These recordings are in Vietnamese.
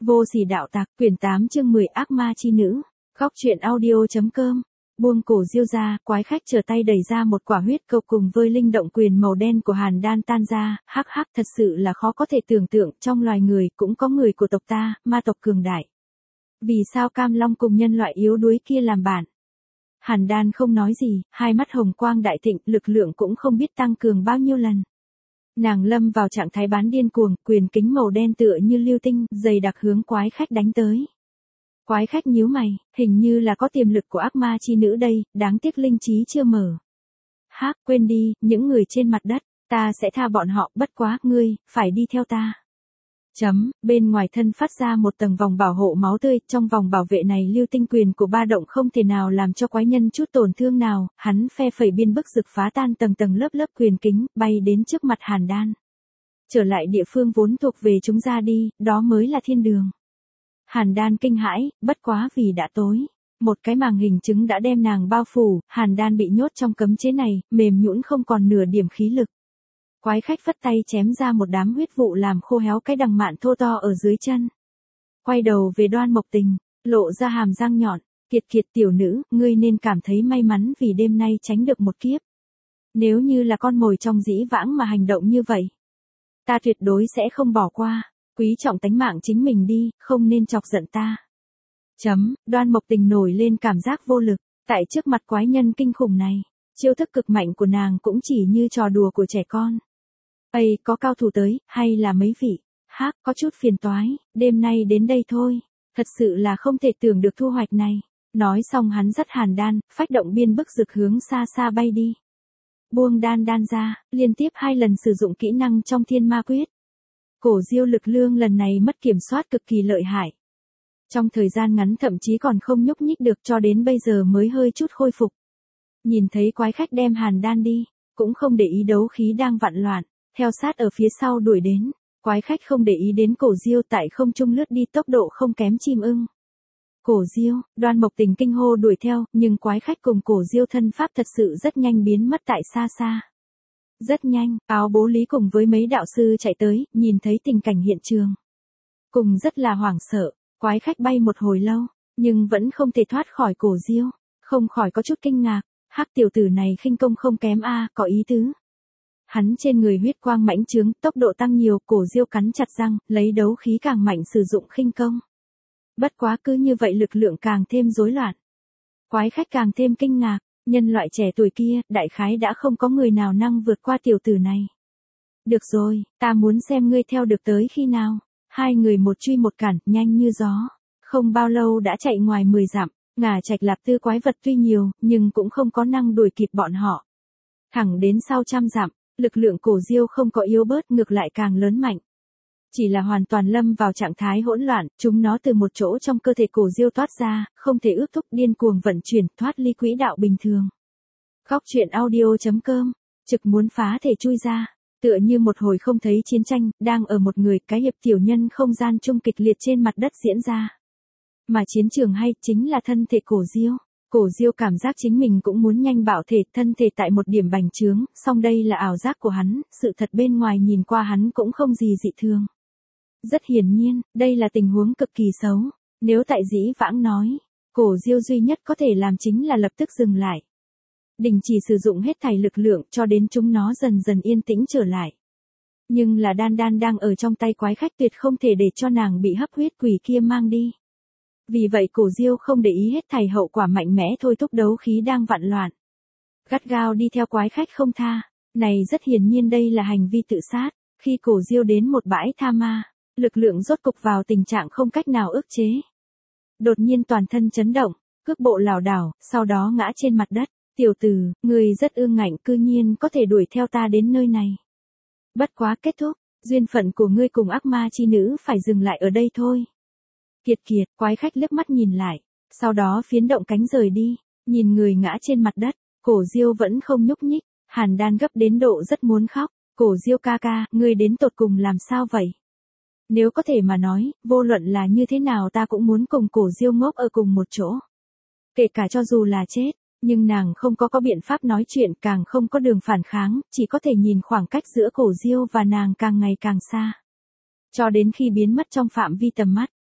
Vô sỉ đạo tặc, quyển 8 chương 10 ác ma chi nữ. Góc truyện audio.com. Buông cổ diêu ra, quái khách trở tay đẩy ra một quả huyết câu cùng với linh động quyền màu đen của Hàn Đan tan ra, hắc hắc, thật sự là khó có thể tưởng tượng, trong loài người cũng có người của tộc ta, ma tộc cường đại. Vì sao Cam Long cùng nhân loại yếu đuối kia làm bạn? Hàn Đan không nói gì, hai mắt hồng quang đại thịnh, lực lượng cũng không biết tăng cường bao nhiêu lần. Nàng lâm vào trạng thái bán điên cuồng, quyền kính màu đen tựa như lưu tinh, dày đặc hướng quái khách đánh tới. Quái khách nhíu mày, hình như là có tiềm lực của ác ma chi nữ đây, đáng tiếc linh trí chưa mở. Hác, quên đi, những người trên mặt đất, ta sẽ tha bọn họ, bất quá, ngươi, phải đi theo ta. Bên ngoài thân phát ra một tầng vòng bảo hộ máu tươi, trong vòng bảo vệ này lưu tinh quyền của ba động không thể nào làm cho quái nhân chút tổn thương nào, hắn phe phẩy biên bức rực phá tan tầng tầng lớp lớp quyền kính, bay đến trước mặt Hàn Đan. Trở lại địa phương vốn thuộc về chúng ra đi, đó mới là thiên đường. Hàn Đan kinh hãi, bất quá vì đã tối. Một cái màng hình chứng đã đem nàng bao phủ, Hàn Đan bị nhốt trong cấm chế này, mềm nhũn không còn nửa điểm khí lực. Quái khách phất tay chém ra một đám huyết vụ làm khô héo cái đằng mạn thô to ở dưới chân. Quay đầu về Đoan Mộc Tình, lộ ra hàm răng nhọn, kiệt kiệt tiểu nữ, ngươi nên cảm thấy may mắn vì đêm nay tránh được một kiếp. Nếu như là con mồi trong dĩ vãng mà hành động như vậy, ta tuyệt đối sẽ không bỏ qua, quý trọng tánh mạng chính mình đi, không nên chọc giận ta. Đoan Mộc Tình nổi lên cảm giác vô lực, tại trước mặt quái nhân kinh khủng này, chiêu thức cực mạnh của nàng cũng chỉ như trò đùa của trẻ con. Ây, có cao thủ tới, hay là mấy vị? Hác, có chút phiền toái, đêm nay đến đây thôi. Thật sự là không thể tưởng được thu hoạch này. Nói xong hắn dắt Hàn Đan, phách động biên bức rực hướng xa xa bay đi. Buông đan ra, liên tiếp 2 lần sử dụng kỹ năng trong thiên ma quyết. Cổ diêu lực lương lần này mất kiểm soát cực kỳ lợi hại. Trong thời gian ngắn thậm chí còn không nhúc nhích được cho đến bây giờ mới hơi chút khôi phục. Nhìn thấy quái khách đem Hàn Đan đi, cũng không để ý đấu khí đang vặn loạn. Theo sát ở phía sau đuổi đến, quái khách không để ý đến cổ diêu tại không trung lướt đi tốc độ không kém chim ưng. Cổ diêu, Đoan Mộc Tình kinh hô đuổi theo, nhưng quái khách cùng cổ diêu thân pháp thật sự rất nhanh biến mất tại xa xa. Rất nhanh, áo bố lý cùng với mấy đạo sư chạy tới, nhìn thấy tình cảnh hiện trường. Cùng rất là hoảng sợ, quái khách bay một hồi lâu, nhưng vẫn không thể thoát khỏi cổ diêu, không khỏi có chút kinh ngạc, hắc tiểu tử này khinh công không kém a, có ý tứ. Hắn trên người huyết quang mãnh trướng, tốc độ tăng nhiều, cổ diêu cắn chặt răng, lấy đấu khí càng mạnh sử dụng khinh công. Bất quá cứ như vậy lực lượng càng thêm rối loạn. Quái khách càng thêm kinh ngạc, nhân loại trẻ tuổi kia, đại khái đã không có người nào năng vượt qua tiểu tử này. Được rồi, ta muốn xem ngươi theo được tới khi nào. Hai người một truy một cản, nhanh như gió. Không bao lâu đã chạy ngoài 10 dặm, Ngà Trạch Lạp Tư quái vật tuy nhiều, nhưng cũng không có năng đuổi kịp bọn họ. Thẳng đến sau 100 dặm. Lực lượng cổ diêu không có yếu bớt, ngược lại càng lớn mạnh. Chỉ là hoàn toàn lâm vào trạng thái hỗn loạn, chúng nó từ một chỗ trong cơ thể cổ diêu toát ra, không thể ước thúc, điên cuồng vận chuyển, thoát ly quỹ đạo bình thường. Góc truyện audio.com, trực muốn phá thể chui ra, tựa như một hồi không thấy chiến tranh, đang ở một người, cái hiệp tiểu nhân không gian chung kịch liệt trên mặt đất diễn ra. Mà chiến trường hay, chính là thân thể cổ diêu. Cổ diêu cảm giác chính mình cũng muốn nhanh bạo thể, thân thể tại một điểm bành trướng, song đây là ảo giác của hắn, sự thật bên ngoài nhìn qua hắn cũng không gì dị thường. Rất hiển nhiên, đây là tình huống cực kỳ xấu, nếu tại dĩ vãng nói, cổ diêu duy nhất có thể làm chính là lập tức dừng lại. Đình chỉ sử dụng hết thảy lực lượng cho đến chúng nó dần dần yên tĩnh trở lại. Nhưng là Đan đang ở trong tay quái khách, tuyệt không thể để cho nàng bị hấp huyết quỷ kia mang đi. Vì vậy cổ diêu không để ý hết thảy hậu quả, mạnh mẽ thôi thúc đấu khí đang vặn loạn. Gắt gao đi theo quái khách không tha, này rất hiển nhiên đây là hành vi tự sát, khi cổ diêu đến một bãi tha ma, lực lượng rốt cục vào tình trạng không cách nào ức chế. Đột nhiên toàn thân chấn động, cước bộ lảo đảo, sau đó ngã trên mặt đất, tiểu tử, người rất ương ngạnh, cư nhiên có thể đuổi theo ta đến nơi này. Bất quá kết thúc, duyên phận của ngươi cùng ác ma chi nữ phải dừng lại ở đây thôi. Kiệt, quái khách liếc mắt nhìn lại, sau đó phiến động cánh rời đi, nhìn người ngã trên mặt đất, cổ diêu vẫn không nhúc nhích, Hàn Đan gấp đến độ rất muốn khóc, cổ diêu ca ca, ngươi đến tột cùng làm sao vậy? Nếu có thể mà nói, vô luận là như thế nào ta cũng muốn cùng cổ diêu ngốc ở cùng một chỗ. Kể cả cho dù là chết, nhưng nàng không có biện pháp nói chuyện, càng không có đường phản kháng, chỉ có thể nhìn khoảng cách giữa cổ diêu và nàng càng ngày càng xa. Cho đến khi biến mất trong phạm vi tầm mắt.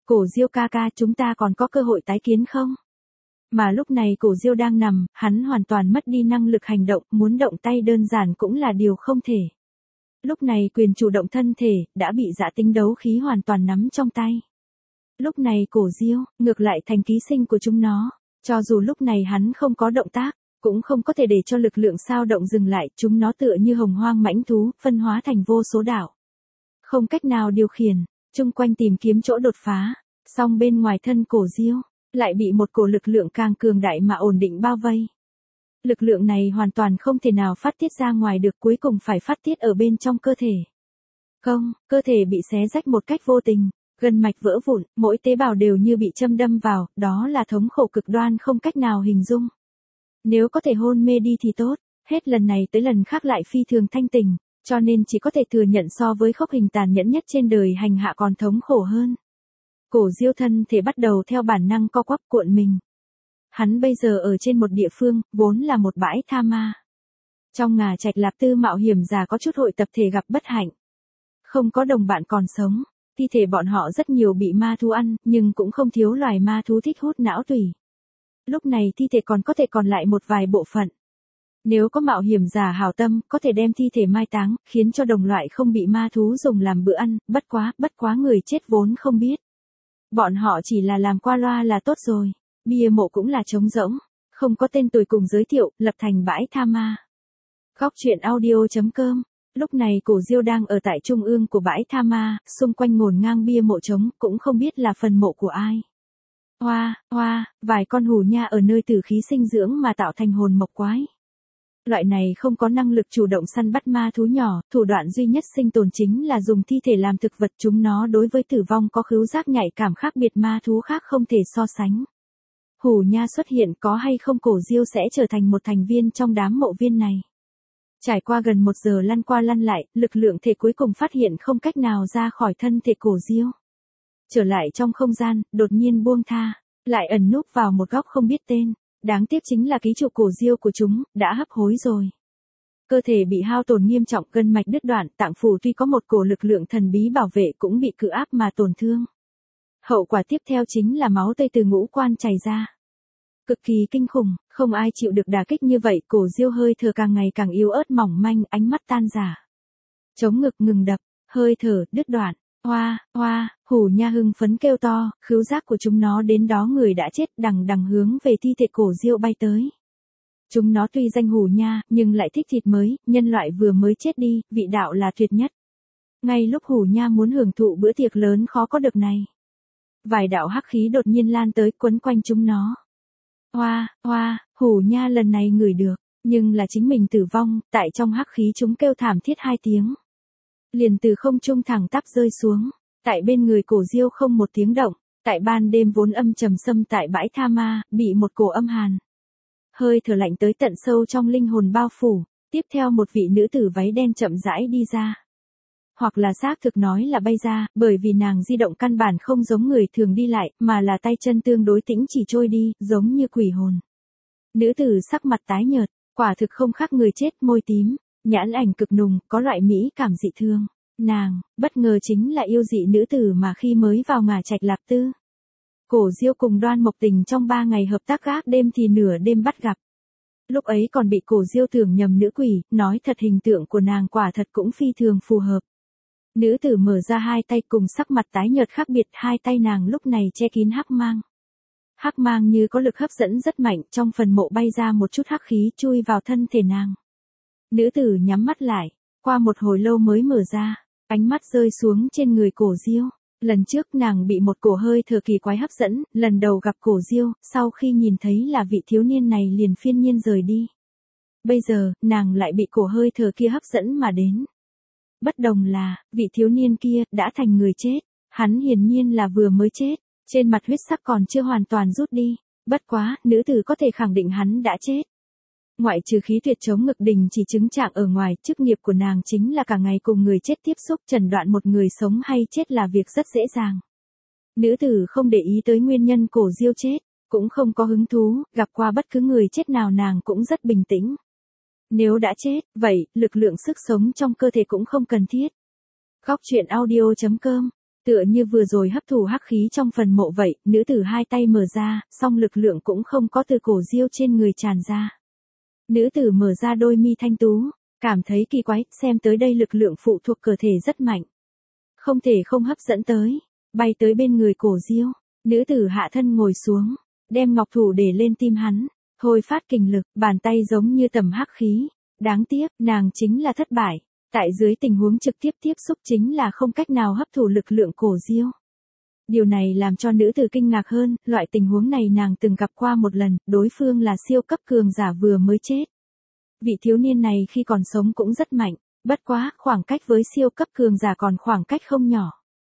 Cổ Diêu ca ca, chúng ta còn có cơ hội tái kiến không? Mà lúc này Cổ Diêu đang nằm, hắn hoàn toàn mất đi năng lực hành động, muốn động tay đơn giản cũng là điều không thể. Lúc này quyền chủ động thân thể, đã bị dã tính đấu khí hoàn toàn nắm trong tay. Lúc này Cổ Diêu, ngược lại thành ký sinh của chúng nó. Cho dù lúc này hắn không có động tác, cũng không có thể để cho lực lượng sao động dừng lại, chúng nó tựa như hồng hoang mãnh thú, phân hóa thành vô số đảo. Không cách nào điều khiển, chung quanh tìm kiếm chỗ đột phá, song bên ngoài thân Cổ Diêu, lại bị một cổ lực lượng càng cường đại mà ổn định bao vây. Lực lượng này hoàn toàn không thể nào phát tiết ra ngoài được, cuối cùng phải phát tiết ở bên trong cơ thể. Không, cơ thể bị xé rách một cách vô tình, gân mạch vỡ vụn, mỗi tế bào đều như bị châm đâm vào, đó là thống khổ cực đoan không cách nào hình dung. Nếu có thể hôn mê đi thì tốt, hết lần này tới lần khác lại phi thường thanh tỉnh, cho nên chỉ có thể thừa nhận so với khốc hình tàn nhẫn nhất trên đời hành hạ còn thống khổ hơn. Cổ Diêu thân thể bắt đầu theo bản năng co quắp cuộn mình. Hắn bây giờ ở trên một địa phương, vốn là một bãi tha ma. Trong Ngà Trạch Lạp Tư mạo hiểm giả có chút hội tập thể gặp bất hạnh. Không có đồng bạn còn sống, thi thể bọn họ rất nhiều bị ma thú ăn, nhưng cũng không thiếu loài ma thú thích hút não tủy. Lúc này thi thể còn có thể còn lại một vài bộ phận. Nếu có mạo hiểm giả hảo tâm, có thể đem thi thể mai táng, khiến cho đồng loại không bị ma thú dùng làm bữa ăn, bất quá người chết vốn không biết. Bọn họ chỉ là làm qua loa là tốt rồi. Bia mộ cũng là trống rỗng, không có tên tuổi cùng giới thiệu, lập thành bãi tha ma. Góc truyện audio.com. Lúc này Cổ Diêu đang ở tại trung ương của bãi tha ma, xung quanh ngổn ngang bia mộ trống, cũng không biết là phần mộ của ai. Vài con hù nha ở nơi tử khí sinh dưỡng mà tạo thành hồn mộc quái. Loại này không có năng lực chủ động săn bắt ma thú nhỏ, thủ đoạn duy nhất sinh tồn chính là dùng thi thể làm thực vật, chúng nó đối với tử vong có khứu giác nhạy cảm khác biệt ma thú khác không thể so sánh. Hù nha xuất hiện có hay không Cổ Diêu sẽ trở thành một thành viên trong đám mộ viên này. Trải qua gần 1 giờ lăn qua lăn lại, lực lượng thể cuối cùng phát hiện không cách nào ra khỏi thân thể Cổ Diêu. Trở lại trong không gian, đột nhiên buông tha, lại ẩn núp vào một góc không biết tên. Đáng tiếc chính là ký chủ Cổ Diêu của chúng, đã hấp hối rồi. Cơ thể bị hao tổn nghiêm trọng, gân mạch đứt đoạn, tạng phủ tuy có một cổ lực lượng thần bí bảo vệ cũng bị cự áp mà tổn thương. Hậu quả tiếp theo chính là máu tươi từ ngũ quan chảy ra. Cực kỳ kinh khủng, không ai chịu được đả kích như vậy, Cổ Diêu hơi thở càng ngày càng yếu ớt mỏng manh, ánh mắt tan rã. Chống ngực ngừng đập, hơi thở đứt đoạn. Hù nha hưng phấn kêu to, khứu giác của chúng nó đến đó người đã chết đằng hướng về thi thể Cổ Diêu bay tới. Chúng nó tuy danh hù nha, nhưng lại thích thịt mới, nhân loại vừa mới chết đi, vị đạo là tuyệt nhất. Ngay lúc hù nha muốn hưởng thụ bữa tiệc lớn khó có được này, vài đạo hắc khí đột nhiên lan tới quấn quanh chúng nó. Hù nha lần này ngửi được, nhưng là chính mình tử vong, tại trong hắc khí chúng kêu thảm thiết 2 tiếng. Liền từ không trung thẳng tắp rơi xuống, tại bên người Cổ Diêu không một tiếng động, tại ban đêm vốn âm trầm xâm tại bãi tha ma, bị một cổ âm hàn. Hơi thở lạnh tới tận sâu trong linh hồn bao phủ, tiếp theo một vị nữ tử váy đen chậm rãi đi ra. Hoặc là xác thực nói là bay ra, bởi vì nàng di động căn bản không giống người thường đi lại, mà là tay chân tương đối tĩnh chỉ trôi đi, giống như quỷ hồn. Nữ tử sắc mặt tái nhợt, quả thực không khác người chết, môi tím, nhãn ảnh cực nùng, có loại mỹ cảm dị thương. Nàng, bất ngờ chính là yêu dị nữ tử mà khi mới vào Ngà Trạch Lạp Tư. Cổ Diêu cùng Đoan Mộc Tình trong 3 ngày hợp tác gác đêm thì nửa đêm bắt gặp. Lúc ấy còn bị Cổ Diêu tưởng nhầm nữ quỷ, nói thật hình tượng của nàng quả thật cũng phi thường phù hợp. Nữ tử mở ra 2 tay cùng sắc mặt tái nhợt khác biệt, 2 tay nàng lúc này che kín hắc mang. Hắc mang như có lực hấp dẫn rất mạnh, trong phần mộ bay ra một chút hắc khí chui vào thân thể nàng. Nữ tử nhắm mắt lại, qua một hồi lâu mới mở ra, ánh mắt rơi xuống trên người Cổ Diêu. Lần trước nàng bị một cổ hơi thở kỳ quái hấp dẫn, lần đầu gặp Cổ Diêu, sau khi nhìn thấy là vị thiếu niên này liền phiên nhiên rời đi. Bây giờ, nàng lại bị cổ hơi thở kia hấp dẫn mà đến. Bất đồng là, vị thiếu niên kia, đã thành người chết. Hắn hiển nhiên là vừa mới chết, trên mặt huyết sắc còn chưa hoàn toàn rút đi. Bất quá, nữ tử có thể khẳng định hắn đã chết. Ngoại trừ khí tuyệt chống ngực đình chỉ chứng trạng ở ngoài, chức nghiệp của nàng chính là cả ngày cùng người chết tiếp xúc, chẩn đoạn một người sống hay chết là việc rất dễ dàng. Nữ tử không để ý tới nguyên nhân Cổ Diêu chết, cũng không có hứng thú, gặp qua bất cứ người chết nào nàng cũng rất bình tĩnh. Nếu đã chết, vậy, lực lượng sức sống trong cơ thể cũng không cần thiết. Góc truyện audio.com Tựa như vừa rồi hấp thụ hắc khí trong phần mộ vậy, nữ tử hai tay mở ra, song lực lượng cũng không có từ cổ Diêu trên người tràn ra. Nữ tử mở ra đôi mi thanh tú, cảm thấy kỳ quái, xem tới đây lực lượng phụ thuộc cơ thể rất mạnh. Không thể không hấp dẫn tới, bay tới bên người cổ Diêu, nữ tử hạ thân ngồi xuống, đem ngọc thủ để lên tim hắn, thôi phát kình lực, bàn tay giống như tầm hắc khí. Đáng tiếc, nàng chính là thất bại. Tại dưới tình huống trực tiếp tiếp xúc chính là không cách nào hấp thụ lực lượng cổ Diêu. Điều này làm cho nữ tử kinh ngạc hơn, loại tình huống này nàng từng gặp qua một lần, đối phương là siêu cấp cường giả vừa mới chết. Vị thiếu niên này khi còn sống cũng rất mạnh, bất quá, khoảng cách với siêu cấp cường giả còn khoảng cách không nhỏ.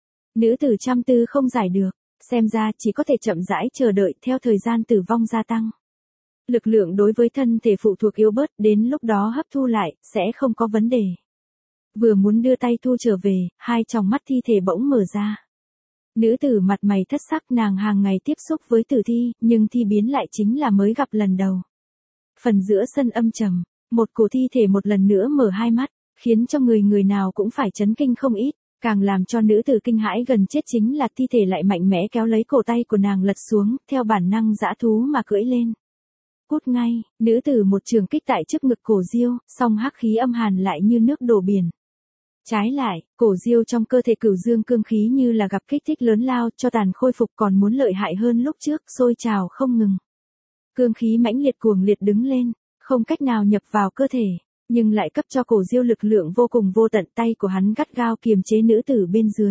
Nữ tử trăm tư không giải được, xem ra chỉ có thể chậm rãi chờ đợi theo thời gian tử vong gia tăng. Lực lượng đối với thân thể phụ thuộc yếu bớt, đến lúc đó hấp thu lại, sẽ không có vấn đề. Vừa muốn đưa tay thu trở về, hai tròng mắt thi thể bỗng mở ra. Nữ tử mặt mày thất sắc, nàng hàng ngày tiếp xúc với tử thi, nhưng thi biến lại chính là mới gặp lần đầu. Phần giữa sân âm trầm, một cổ thi thể một lần nữa mở hai mắt, khiến cho người nào cũng phải chấn kinh không ít, càng làm cho nữ tử kinh hãi gần chết chính là thi thể lại mạnh mẽ kéo lấy cổ tay của nàng lật xuống, theo bản năng dã thú mà cưỡi lên. Cút ngay, nữ tử một trường kích tại trước ngực cổ Diêu, song hắc khí âm hàn lại như nước đổ biển. Trái lại, cổ Diêu trong cơ thể cửu dương cương khí như là gặp kích thích lớn lao, cho tàn khôi phục còn muốn lợi hại hơn lúc trước, sôi trào không ngừng. Cương khí mãnh liệt cuồng liệt đứng lên, không cách nào nhập vào cơ thể, nhưng lại cấp cho cổ Diêu lực lượng vô cùng vô tận, tay của hắn gắt gao kiềm chế nữ tử bên dưới.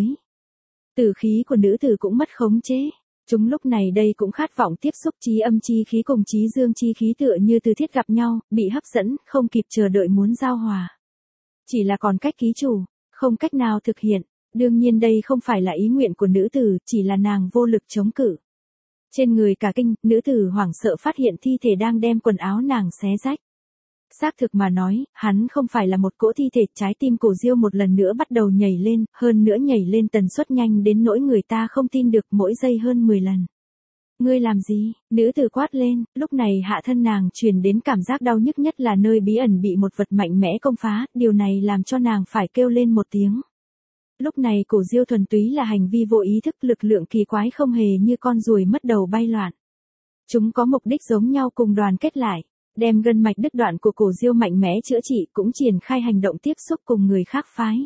Tử khí của nữ tử cũng mất khống chế. Chúng lúc này đây cũng khát vọng tiếp xúc trí âm chi khí cùng trí dương chi khí tựa như từ thiết gặp nhau, bị hấp dẫn, không kịp chờ đợi muốn giao hòa. Chỉ là còn cách ký chủ, không cách nào thực hiện, đương nhiên đây không phải là ý nguyện của nữ tử, chỉ là nàng vô lực chống cự. Trên người cả kinh, nữ tử hoảng sợ phát hiện thi thể đang đem quần áo nàng xé rách. Xác thực mà nói, hắn không phải là một cỗ thi thể, trái tim cổ Diêu một lần nữa bắt đầu nhảy lên, hơn nữa nhảy lên tần suất nhanh đến nỗi người ta không tin được, mỗi giây hơn 10 lần. Ngươi làm gì? Nữ tử quát lên, lúc này hạ thân nàng truyền đến cảm giác đau nhức, nhất là nơi bí ẩn bị một vật mạnh mẽ công phá, điều này làm cho nàng phải kêu lên một tiếng. Lúc này cổ Diêu thuần túy là hành vi vô ý thức, lực lượng kỳ quái không hề như con ruồi mất đầu bay loạn. Chúng có mục đích giống nhau cùng đoàn kết lại. Đem gân mạch đứt đoạn của cổ Diêu mạnh mẽ chữa trị, cũng triển khai hành động tiếp xúc cùng người khác phái.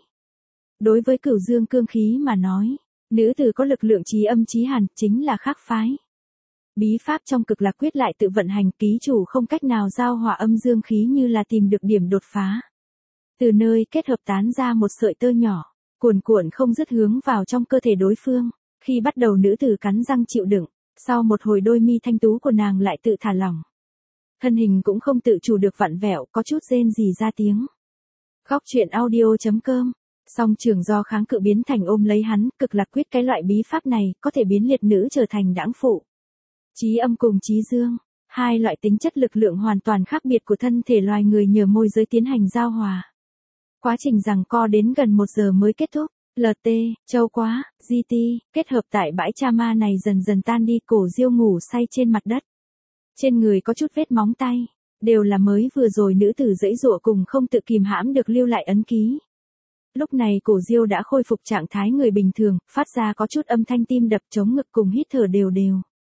Đối với cửu dương cương khí mà nói, nữ tử có lực lượng trí âm trí hàn, chính là khác phái. Bí pháp trong cực lạc quyết lại tự vận hành, ký chủ không cách nào giao hòa âm dương khí như là tìm được điểm đột phá. Từ nơi kết hợp tán ra một sợi tơ nhỏ, cuồn cuộn không dứt hướng vào trong cơ thể đối phương. Khi bắt đầu nữ tử cắn răng chịu đựng, sau một hồi đôi mi thanh tú của nàng lại tự thả lỏng. Thân hình cũng không tự chủ được vặn vẹo, có chút rên rỉ ra tiếng. Góc truyện audio.com. Song trường do kháng cự biến thành ôm lấy hắn, cực lạc quyết, cái loại bí pháp này có thể biến liệt nữ trở thành đãng phụ. Chí âm cùng chí dương, hai loại tính chất lực lượng hoàn toàn khác biệt của thân thể loài người nhờ môi giới tiến hành giao hòa. Quá trình giằng co đến gần 1 giờ mới kết thúc. LT, châu quá, GT, kết hợp tại bãi Cha Ma này dần dần tan đi, cổ Diêu ngủ say trên mặt đất. Trên người có chút vết móng tay, đều là mới vừa rồi nữ tử giãy giụa cùng không tự kìm hãm được lưu lại ấn ký. Lúc này cổ Diêu đã khôi phục trạng thái người bình thường, phát ra có chút âm thanh tim đập chống ngực cùng hít thở đều đều.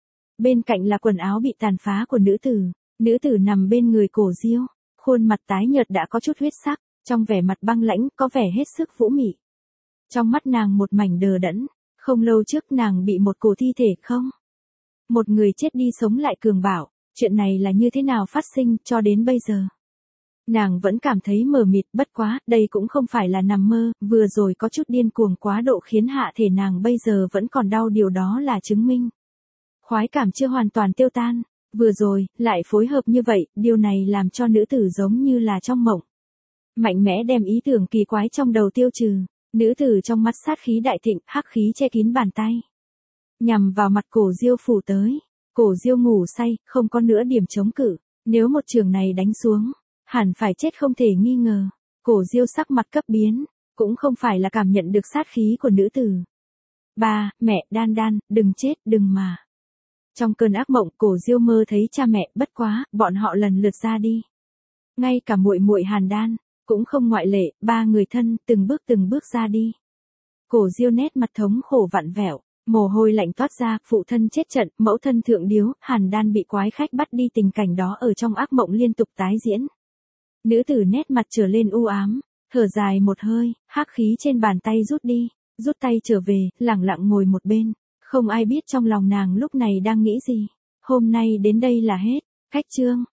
Bên cạnh là quần áo bị tàn phá của nữ tử nằm bên người cổ Diêu, khuôn mặt tái nhợt đã có chút huyết sắc, trong vẻ mặt băng lãnh, có vẻ hết sức vũ mị. Trong mắt nàng một mảnh đờ đẫn, không lâu trước nàng bị một cổ thi thể không? Một người chết đi sống lại cường bảo, chuyện này là như thế nào phát sinh cho đến bây giờ? Nàng vẫn cảm thấy mờ mịt, bất quá, đây cũng không phải là nằm mơ, vừa rồi có chút điên cuồng quá độ khiến hạ thể nàng bây giờ vẫn còn đau, điều đó là chứng minh. Khoái cảm chưa hoàn toàn tiêu tan, vừa rồi, lại phối hợp như vậy, điều này làm cho nữ tử giống như là trong mộng. Mạnh mẽ đem ý tưởng kỳ quái trong đầu tiêu trừ, nữ tử trong mắt sát khí đại thịnh, hắc khí che kín bàn tay. Nhằm vào mặt cổ Diêu phủ tới, cổ Diêu ngủ say, không có nữa điểm chống cự, nếu một trường này đánh xuống, hẳn phải chết không thể nghi ngờ. Cổ Diêu sắc mặt cấp biến, cũng không phải là cảm nhận được sát khí của nữ tử. Ba, mẹ, Đan Đan, đừng chết, đừng mà. Trong cơn ác mộng, cổ Diêu mơ thấy cha mẹ, bất quá, bọn họ lần lượt ra đi. Ngay cả muội muội Hàn Đan, cũng không ngoại lệ, 3 người thân, từng bước ra đi. Cổ Diêu nét mặt thống khổ vặn vẹo, mồ hôi lạnh toát ra, phụ thân chết trận, mẫu thân thượng điếu, Hàn Đan bị quái khách bắt đi, tình cảnh đó ở trong ác mộng liên tục tái diễn. Nữ tử nét mặt trở lên u ám, thở dài một hơi, hắc khí trên bàn tay rút đi, rút tay trở về, lẳng lặng ngồi một bên, không ai biết trong lòng nàng lúc này đang nghĩ gì. Hôm nay đến đây là hết, khách chương.